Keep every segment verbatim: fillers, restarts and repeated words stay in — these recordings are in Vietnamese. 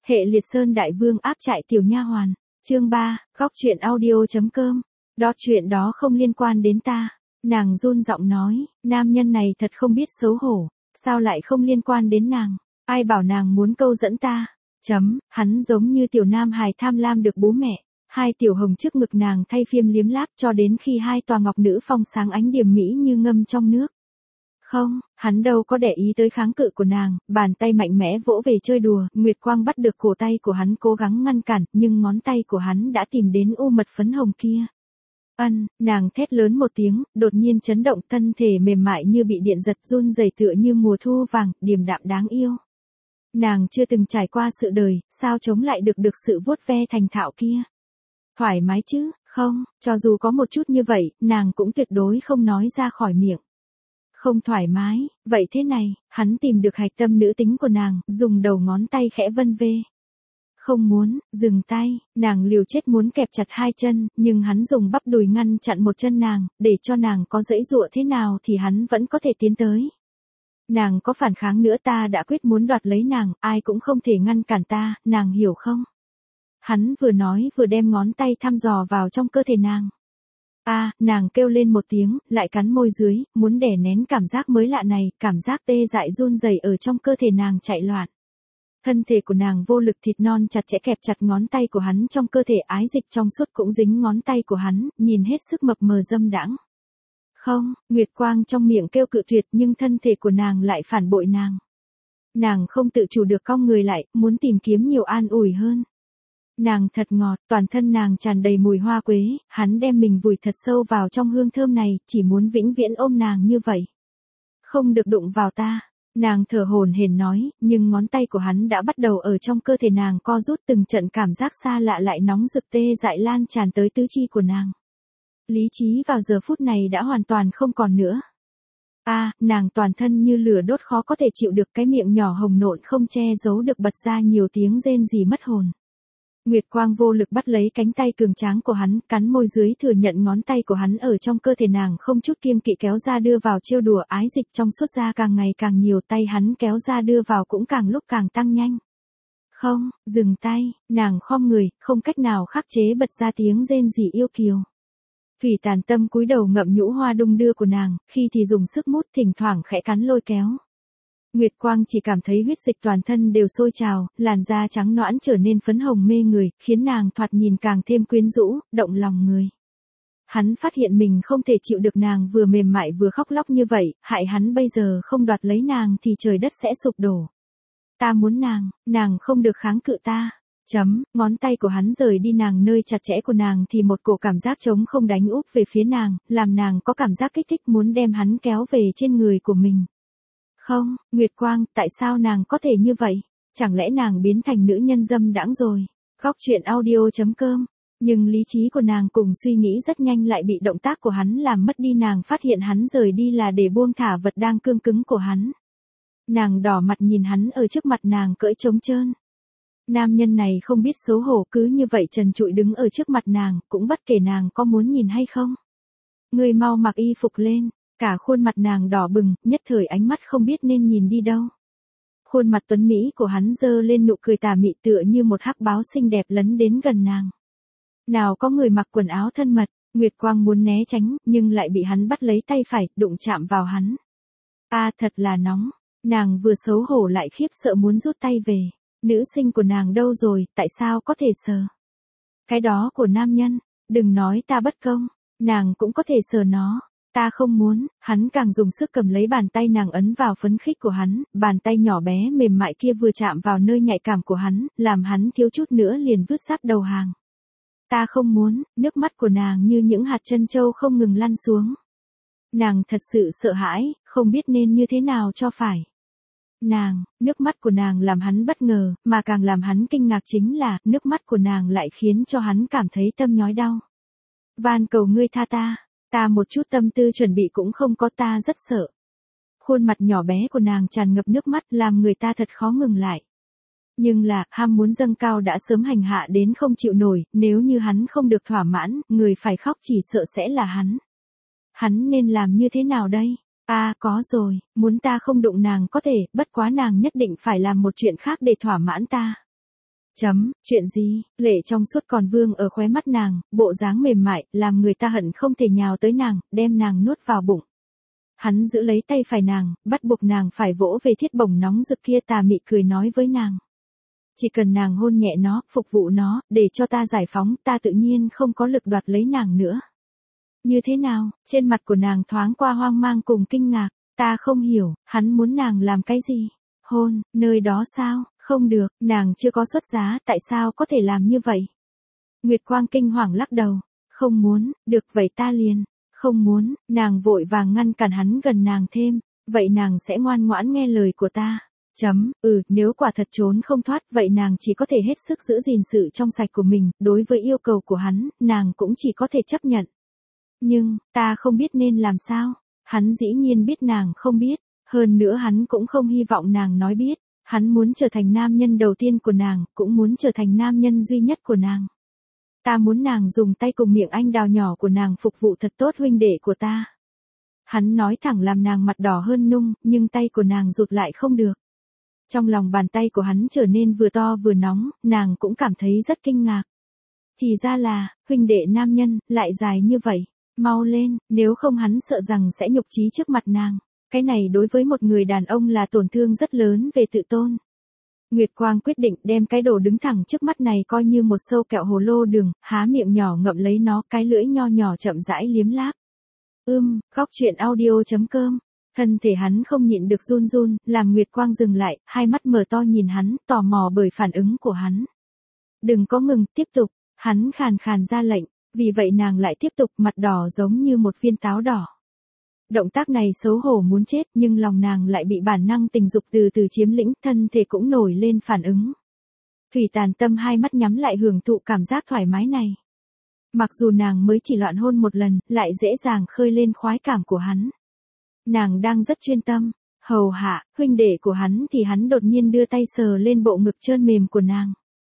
Hệ liệt sơn đại vương áp trại tiểu nha hoàn. Chương ba, góc truyện audio.com. Đó chuyện đó không liên quan đến ta. Nàng run giọng nói, nam nhân này thật không biết xấu hổ, sao lại không liên quan đến nàng, ai bảo nàng muốn câu dẫn ta. Chấm, hắn giống như tiểu nam hài tham lam được bố mẹ. Hai tiểu hồng trước ngực nàng thay phiêm liếm láp cho đến khi hai tòa ngọc nữ phong sáng ánh điềm mỹ như ngâm trong nước. Không, hắn đâu có để ý tới kháng cự của nàng, bàn tay mạnh mẽ vỗ về chơi đùa, Nguyệt Quang bắt được cổ tay của hắn cố gắng ngăn cản, nhưng ngón tay của hắn đã tìm đến u mật phấn hồng kia. Ân, nàng thét lớn một tiếng, đột nhiên chấn động, thân thể mềm mại như bị điện giật, run rẩy tựa như mùa thu vàng, điềm đạm đáng yêu. Nàng chưa từng trải qua sự đời, sao chống lại được được sự vuốt ve thành thạo kia. Thoải mái chứ, không, cho dù có một chút như vậy, nàng cũng tuyệt đối không nói ra khỏi miệng. Không thoải mái, vậy thế này, hắn tìm được hạch tâm nữ tính của nàng, dùng đầu ngón tay khẽ vân vê. Không muốn, dừng tay, nàng liều chết muốn kẹp chặt hai chân, nhưng hắn dùng bắp đùi ngăn chặn một chân nàng, để cho nàng có giãy giụa thế nào thì hắn vẫn có thể tiến tới. Nàng có phản kháng nữa, ta đã quyết muốn đoạt lấy nàng, ai cũng không thể ngăn cản ta, nàng hiểu không? Hắn vừa nói vừa đem ngón tay thăm dò vào trong cơ thể nàng. A, à, nàng kêu lên một tiếng, lại cắn môi dưới, muốn đè nén cảm giác mới lạ này, cảm giác tê dại run rẩy ở trong cơ thể nàng chạy loạn. Thân thể của nàng vô lực, thịt non chặt chẽ kẹp chặt ngón tay của hắn trong cơ thể, ái dịch trong suốt cũng dính ngón tay của hắn, nhìn hết sức mập mờ dâm đãng. Không, Nguyệt Quang trong miệng kêu cự tuyệt, nhưng thân thể của nàng lại phản bội nàng. Nàng không tự chủ được cong người lại, muốn tìm kiếm nhiều an ủi hơn. Nàng thật ngọt, toàn thân nàng tràn đầy mùi hoa quế, hắn đem mình vùi thật sâu vào trong hương thơm này, chỉ muốn vĩnh viễn ôm nàng như vậy. Không được đụng vào ta, nàng thở hổn hển nói, nhưng ngón tay của hắn đã bắt đầu ở trong cơ thể nàng co rút, từng trận cảm giác xa lạ lại nóng rực tê dại lan tràn tới tứ chi của nàng. Lý trí vào giờ phút này đã hoàn toàn không còn nữa. A, à, nàng toàn thân như lửa đốt khó có thể chịu được, cái miệng nhỏ hồng nộn không che giấu được bật ra nhiều tiếng rên rỉ mất hồn. Nguyệt Quang vô lực bắt lấy cánh tay cường tráng của hắn, cắn môi dưới thừa nhận ngón tay của hắn ở trong cơ thể nàng không chút kiêng kỵ kéo ra đưa vào trêu đùa, ái dịch trong suốt ra càng ngày càng nhiều, tay hắn kéo ra đưa vào cũng càng lúc càng tăng nhanh. Không, dừng tay, nàng khom người, không cách nào khắc chế bật ra tiếng rên rỉ yêu kiều. Thủy Tàn Tâm cúi đầu ngậm nhũ hoa đung đưa của nàng, khi thì dùng sức mút, thỉnh thoảng khẽ cắn lôi kéo. Nguyệt Quang chỉ cảm thấy huyết dịch toàn thân đều sôi trào, làn da trắng nõn trở nên phấn hồng mê người, khiến nàng thoạt nhìn càng thêm quyến rũ, động lòng người. Hắn phát hiện mình không thể chịu được nàng vừa mềm mại vừa khóc lóc như vậy, hại hắn bây giờ không đoạt lấy nàng thì trời đất sẽ sụp đổ. Ta muốn nàng, nàng không được kháng cự ta. Chấm, ngón tay của hắn rời đi nàng nơi chặt chẽ của nàng thì một cổ cảm giác trống không đánh úp về phía nàng, làm nàng có cảm giác kích thích muốn đem hắn kéo về trên người của mình. Không, Nguyệt Quang, tại sao nàng có thể như vậy? Chẳng lẽ nàng biến thành nữ nhân dâm đãng rồi? Góc truyện audio.com. Nhưng lý trí của nàng cùng suy nghĩ rất nhanh lại bị động tác của hắn làm mất đi, nàng phát hiện hắn rời đi là để buông thả vật đang cương cứng của hắn. Nàng đỏ mặt nhìn hắn ở trước mặt nàng cởi trống trơn. Nam nhân này không biết xấu hổ, cứ như vậy trần trụi đứng ở trước mặt nàng, cũng bất kể nàng có muốn nhìn hay không. Người mau mặc y phục lên. Cả khuôn mặt nàng đỏ bừng, nhất thời ánh mắt không biết nên nhìn đi đâu. Khuôn mặt tuấn mỹ của hắn dơ lên nụ cười tà mị tựa như một hắc báo xinh đẹp lấn đến gần nàng. Nào có người mặc quần áo thân mật, Nguyệt Quang muốn né tránh, nhưng lại bị hắn bắt lấy tay phải, đụng chạm vào hắn. A, à, thật là nóng, nàng vừa xấu hổ lại khiếp sợ muốn rút tay về. Nữ sinh của nàng đâu rồi, tại sao có thể sờ? Cái đó của nam nhân, đừng nói ta bất công, nàng cũng có thể sờ nó. Ta không muốn, hắn càng dùng sức cầm lấy bàn tay nàng ấn vào phấn khích của hắn, bàn tay nhỏ bé mềm mại kia vừa chạm vào nơi nhạy cảm của hắn, làm hắn thiếu chút nữa liền vứt sáp đầu hàng. Ta không muốn, nước mắt của nàng như những hạt trân châu không ngừng lăn xuống. Nàng thật sự sợ hãi, không biết nên như thế nào cho phải. Nàng, nước mắt của nàng làm hắn bất ngờ, mà càng làm hắn kinh ngạc chính là, nước mắt của nàng lại khiến cho hắn cảm thấy tâm nhói đau. Van cầu ngươi tha ta. Ta một chút tâm tư chuẩn bị cũng không có, ta rất sợ. Khuôn mặt nhỏ bé của nàng tràn ngập nước mắt làm người ta thật khó ngừng lại. Nhưng là, ham muốn dâng cao đã sớm hành hạ đến không chịu nổi, nếu như hắn không được thỏa mãn, người phải khóc chỉ sợ sẽ là hắn. Hắn nên làm như thế nào đây? A, à, có rồi, muốn ta không đụng nàng có thể, bất quá nàng nhất định phải làm một chuyện khác để thỏa mãn ta. Chấm, chuyện gì, lệ trong suốt còn vương ở khóe mắt nàng, bộ dáng mềm mại, làm người ta hận không thể nhào tới nàng, đem nàng nuốt vào bụng. Hắn giữ lấy tay phải nàng, bắt buộc nàng phải vỗ về thiết bổng nóng rực kia, tà mị cười nói với nàng. Chỉ cần nàng hôn nhẹ nó, phục vụ nó, để cho ta giải phóng, ta tự nhiên không có lực đoạt lấy nàng nữa. Như thế nào, trên mặt của nàng thoáng qua hoang mang cùng kinh ngạc, ta không hiểu, hắn muốn nàng làm cái gì? Hôn, nơi đó sao? Không được, nàng chưa có xuất giá, tại sao có thể làm như vậy? Nguyệt Quang kinh hoàng lắc đầu, không muốn, được vậy ta liền, không muốn, nàng vội vàng ngăn cản hắn gần nàng thêm, vậy nàng sẽ ngoan ngoãn nghe lời của ta. Chấm, ừ, nếu quả thật trốn không thoát, vậy nàng chỉ có thể hết sức giữ gìn sự trong sạch của mình, đối với yêu cầu của hắn, nàng cũng chỉ có thể chấp nhận. Nhưng, ta không biết nên làm sao, hắn dĩ nhiên biết nàng không biết, hơn nữa hắn cũng không hy vọng nàng nói biết. Hắn muốn trở thành nam nhân đầu tiên của nàng, cũng muốn trở thành nam nhân duy nhất của nàng. Ta muốn nàng dùng tay cùng miệng anh đào nhỏ của nàng phục vụ thật tốt huynh đệ của ta. Hắn nói thẳng làm nàng mặt đỏ hơn nung, nhưng tay của nàng rụt lại không được. Trong lòng bàn tay của hắn trở nên vừa to vừa nóng, nàng cũng cảm thấy rất kinh ngạc. Thì ra là, huynh đệ nam nhân, lại dài như vậy. Mau lên, nếu không hắn sợ rằng sẽ nhục chí trước mặt nàng. Cái này đối với một người đàn ông là tổn thương rất lớn về tự tôn. Nguyệt Quang quyết định đem cái đồ đứng thẳng trước mắt này coi như một sâu kẹo hồ lô đường, há miệng nhỏ ngậm lấy nó, cái lưỡi nho nhỏ chậm rãi liếm láp. Ưm, góc truyện audio chấm com. Thân thể hắn không nhịn được run run, làm Nguyệt Quang dừng lại, hai mắt mở to nhìn hắn, tò mò bởi phản ứng của hắn. Đừng có ngừng, tiếp tục, hắn khàn khàn ra lệnh, vì vậy nàng lại tiếp tục, mặt đỏ giống như một viên táo đỏ. Động tác này xấu hổ muốn chết, nhưng lòng nàng lại bị bản năng tình dục từ từ chiếm lĩnh, thân thể cũng nổi lên phản ứng. Thủy Tàn Tâm hai mắt nhắm lại hưởng thụ cảm giác thoải mái này. Mặc dù nàng mới chỉ loạn hôn một lần, lại dễ dàng khơi lên khoái cảm của hắn. Nàng đang rất chuyên tâm, hầu hạ, huynh đệ của hắn thì hắn đột nhiên đưa tay sờ lên bộ ngực trơn mềm của nàng.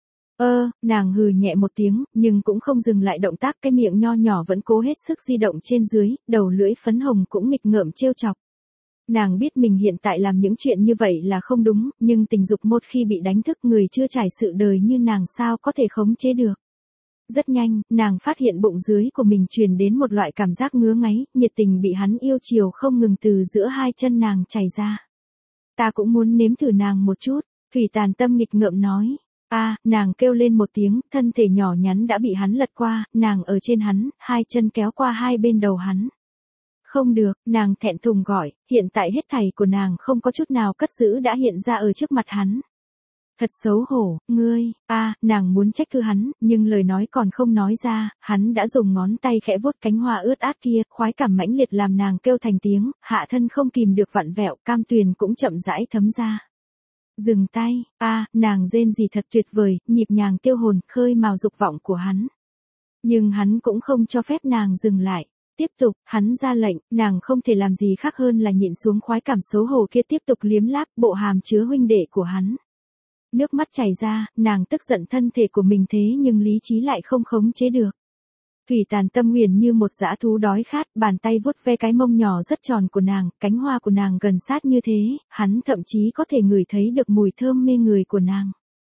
Ơ, nàng hừ nhẹ một tiếng, nhưng cũng không dừng lại động tác, cái miệng nho nhỏ vẫn cố hết sức di động trên dưới, đầu lưỡi phấn hồng cũng nghịch ngợm trêu chọc. Nàng biết mình hiện tại làm những chuyện như vậy là không đúng, nhưng tình dục một khi bị đánh thức, người chưa trải sự đời như nàng sao có thể khống chế được. Rất nhanh, nàng phát hiện bụng dưới của mình truyền đến một loại cảm giác ngứa ngáy, nhiệt tình bị hắn yêu chiều không ngừng từ giữa hai chân nàng chảy ra. Ta cũng muốn nếm thử nàng một chút, Thủy Tàn Tâm nghịch ngợm nói. A, à, nàng kêu lên một tiếng, thân thể nhỏ nhắn đã bị hắn lật qua, nàng ở trên hắn, hai chân kéo qua hai bên đầu hắn. Không được, nàng thẹn thùng gọi, hiện tại hết thảy của nàng không có chút nào cất giữ đã hiện ra ở trước mặt hắn. Thật xấu hổ, ngươi, a, à, nàng muốn trách cứ hắn, nhưng lời nói còn không nói ra, hắn đã dùng ngón tay khẽ vuốt cánh hoa ướt át kia, khoái cảm mãnh liệt làm nàng kêu thành tiếng, hạ thân không kìm được vặn vẹo, cam tuyền cũng chậm rãi thấm ra. Dừng tay, a, à, nàng rên gì thật tuyệt vời, nhịp nhàng tiêu hồn, khơi mào dục vọng của hắn. Nhưng hắn cũng không cho phép nàng dừng lại. Tiếp tục, hắn ra lệnh, nàng không thể làm gì khác hơn là nhịn xuống khoái cảm xấu hổ kia, tiếp tục liếm láp bộ hàm chứa huynh đệ của hắn. Nước mắt chảy ra, nàng tức giận thân thể của mình thế nhưng lý trí lại không khống chế được. Thủy Tàn Tâm huyền như một dã thú đói khát, bàn tay vuốt ve cái mông nhỏ rất tròn của nàng, cánh hoa của nàng gần sát như thế, hắn thậm chí có thể ngửi thấy được mùi thơm mê người của nàng.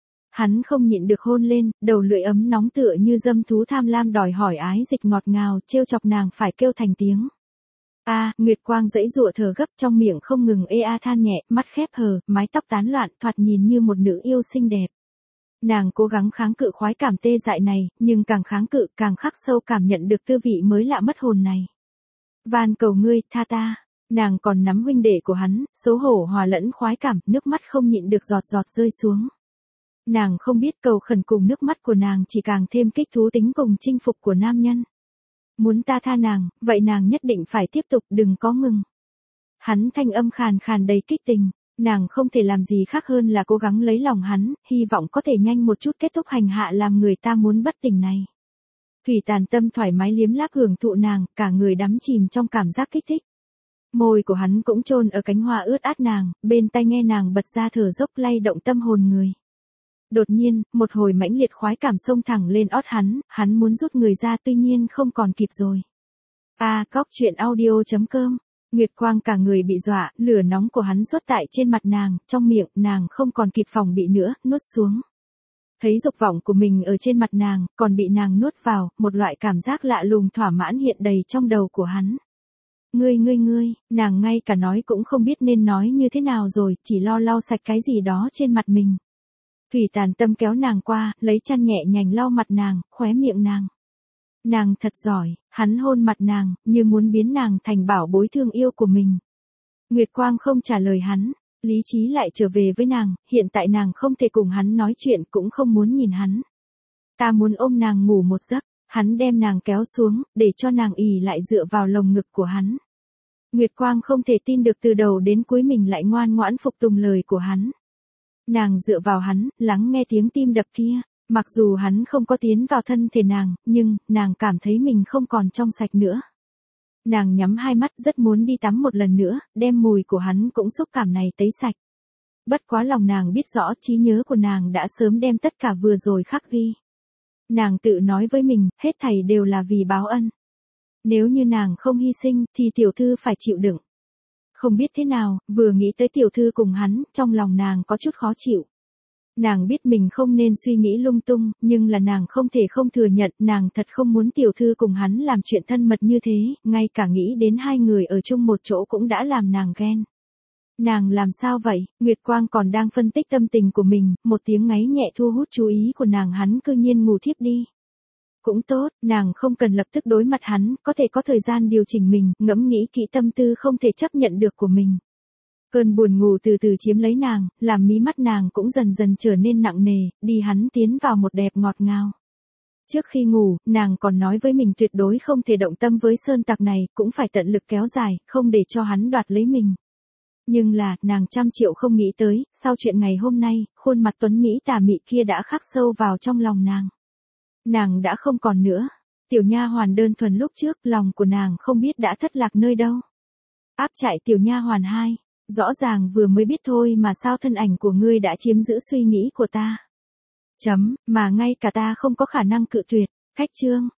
Hắn không nhịn được hôn lên, đầu lưỡi ấm nóng tựa như dâm thú tham lam đòi hỏi ái dịch ngọt ngào, trêu chọc nàng phải kêu thành tiếng. A, à, Nguyệt Quang dãy dụa thở gấp, trong miệng không ngừng ê a than nhẹ, mắt khép hờ, mái tóc tán loạn, thoạt nhìn như một nữ yêu xinh đẹp. Nàng cố gắng kháng cự khoái cảm tê dại này, nhưng càng kháng cự càng khắc sâu cảm nhận được tư vị mới lạ mất hồn này. Van cầu ngươi, tha ta. Nàng còn nắm huynh đệ của hắn, xấu hổ hòa lẫn khoái cảm, nước mắt không nhịn được giọt giọt rơi xuống. Nàng không biết cầu khẩn cùng nước mắt của nàng chỉ càng thêm kích thú tính cùng chinh phục của nam nhân. Muốn ta tha nàng, vậy nàng nhất định phải tiếp tục, đừng có ngừng. Hắn thanh âm khàn khàn đầy kích tình. Nàng không thể làm gì khác hơn là cố gắng lấy lòng hắn, hy vọng có thể nhanh một chút kết thúc hành hạ làm người ta muốn bất tỉnh này. Thủy Tàn Tâm thoải mái liếm láp hưởng thụ nàng, cả người đắm chìm trong cảm giác kích thích. Môi của hắn cũng chôn ở cánh hoa ướt át nàng, bên tai nghe nàng bật ra thở dốc lay động tâm hồn người. Đột nhiên, một hồi mãnh liệt khoái cảm xông thẳng lên ót hắn, hắn muốn rút người ra tuy nhiên không còn kịp rồi. A, à, góc truyện audio chấm com. Nguyệt Quang cả người bị dọa, lửa nóng của hắn xuất tại trên mặt nàng, trong miệng, nàng không còn kịp phòng bị nữa, nuốt xuống. Thấy dục vọng của mình ở trên mặt nàng, còn bị nàng nuốt vào, một loại cảm giác lạ lùng thỏa mãn hiện đầy trong đầu của hắn. Ngươi ngươi ngươi, nàng ngay cả nói cũng không biết nên nói như thế nào rồi, chỉ lo lau sạch cái gì đó trên mặt mình. Thủy Tàn Tâm kéo nàng qua, lấy chăn nhẹ nhàng lau mặt nàng, khóe miệng nàng. Nàng thật giỏi, hắn hôn mặt nàng, như muốn biến nàng thành bảo bối thương yêu của mình. Nguyệt Quang không trả lời hắn, lý trí lại trở về với nàng, hiện tại nàng không thể cùng hắn nói chuyện cũng không muốn nhìn hắn. Ta muốn ôm nàng ngủ một giấc, hắn đem nàng kéo xuống, để cho nàng ì lại dựa vào lồng ngực của hắn. Nguyệt Quang không thể tin được từ đầu đến cuối mình lại ngoan ngoãn phục tùng lời của hắn. Nàng dựa vào hắn, lắng nghe tiếng tim đập kia, mặc dù hắn không có tiến vào thân thể nàng, nhưng, nàng cảm thấy mình không còn trong sạch nữa. Nàng nhắm hai mắt rất muốn đi tắm một lần nữa, đem mùi của hắn cũng xúc cảm này tấy sạch. Bất quá lòng nàng biết rõ trí nhớ của nàng đã sớm đem tất cả vừa rồi khắc ghi. Nàng tự nói với mình, hết thảy đều là vì báo ân. Nếu như nàng không hy sinh, thì tiểu thư phải chịu đựng. Không biết thế nào, vừa nghĩ tới tiểu thư cùng hắn, trong lòng nàng có chút khó chịu. Nàng biết mình không nên suy nghĩ lung tung, nhưng là nàng không thể không thừa nhận, nàng thật không muốn tiểu thư cùng hắn làm chuyện thân mật như thế, ngay cả nghĩ đến hai người ở chung một chỗ cũng đã làm nàng ghen. Nàng làm sao vậy? Nguyệt Quang còn đang phân tích tâm tình của mình, một tiếng ngáy nhẹ thu hút chú ý của nàng, hắn cư nhiên ngủ thiếp đi. Cũng tốt, nàng không cần lập tức đối mặt hắn, có thể có thời gian điều chỉnh mình, ngẫm nghĩ kỹ tâm tư không thể chấp nhận được của mình. Cơn buồn ngủ từ từ chiếm lấy nàng, làm mí mắt nàng cũng dần dần trở nên nặng nề, đi hắn tiến vào một đẹp ngọt ngào. Trước khi ngủ, nàng còn nói với mình tuyệt đối không thể động tâm với sơn tặc này, cũng phải tận lực kéo dài, không để cho hắn đoạt lấy mình. Nhưng là, nàng trăm triệu không nghĩ tới, sau chuyện ngày hôm nay, khuôn mặt tuấn Mỹ tà mị kia đã khắc sâu vào trong lòng nàng. Nàng đã không còn nữa. Tiểu nha hoàn đơn thuần lúc trước, lòng của nàng không biết đã thất lạc nơi đâu. Áp trại tiểu nha hoàn hai. Rõ ràng vừa mới biết thôi mà sao thân ảnh của ngươi đã chiếm giữ suy nghĩ của ta. Chấm, mà ngay cả ta không có khả năng cự tuyệt. Khách chương.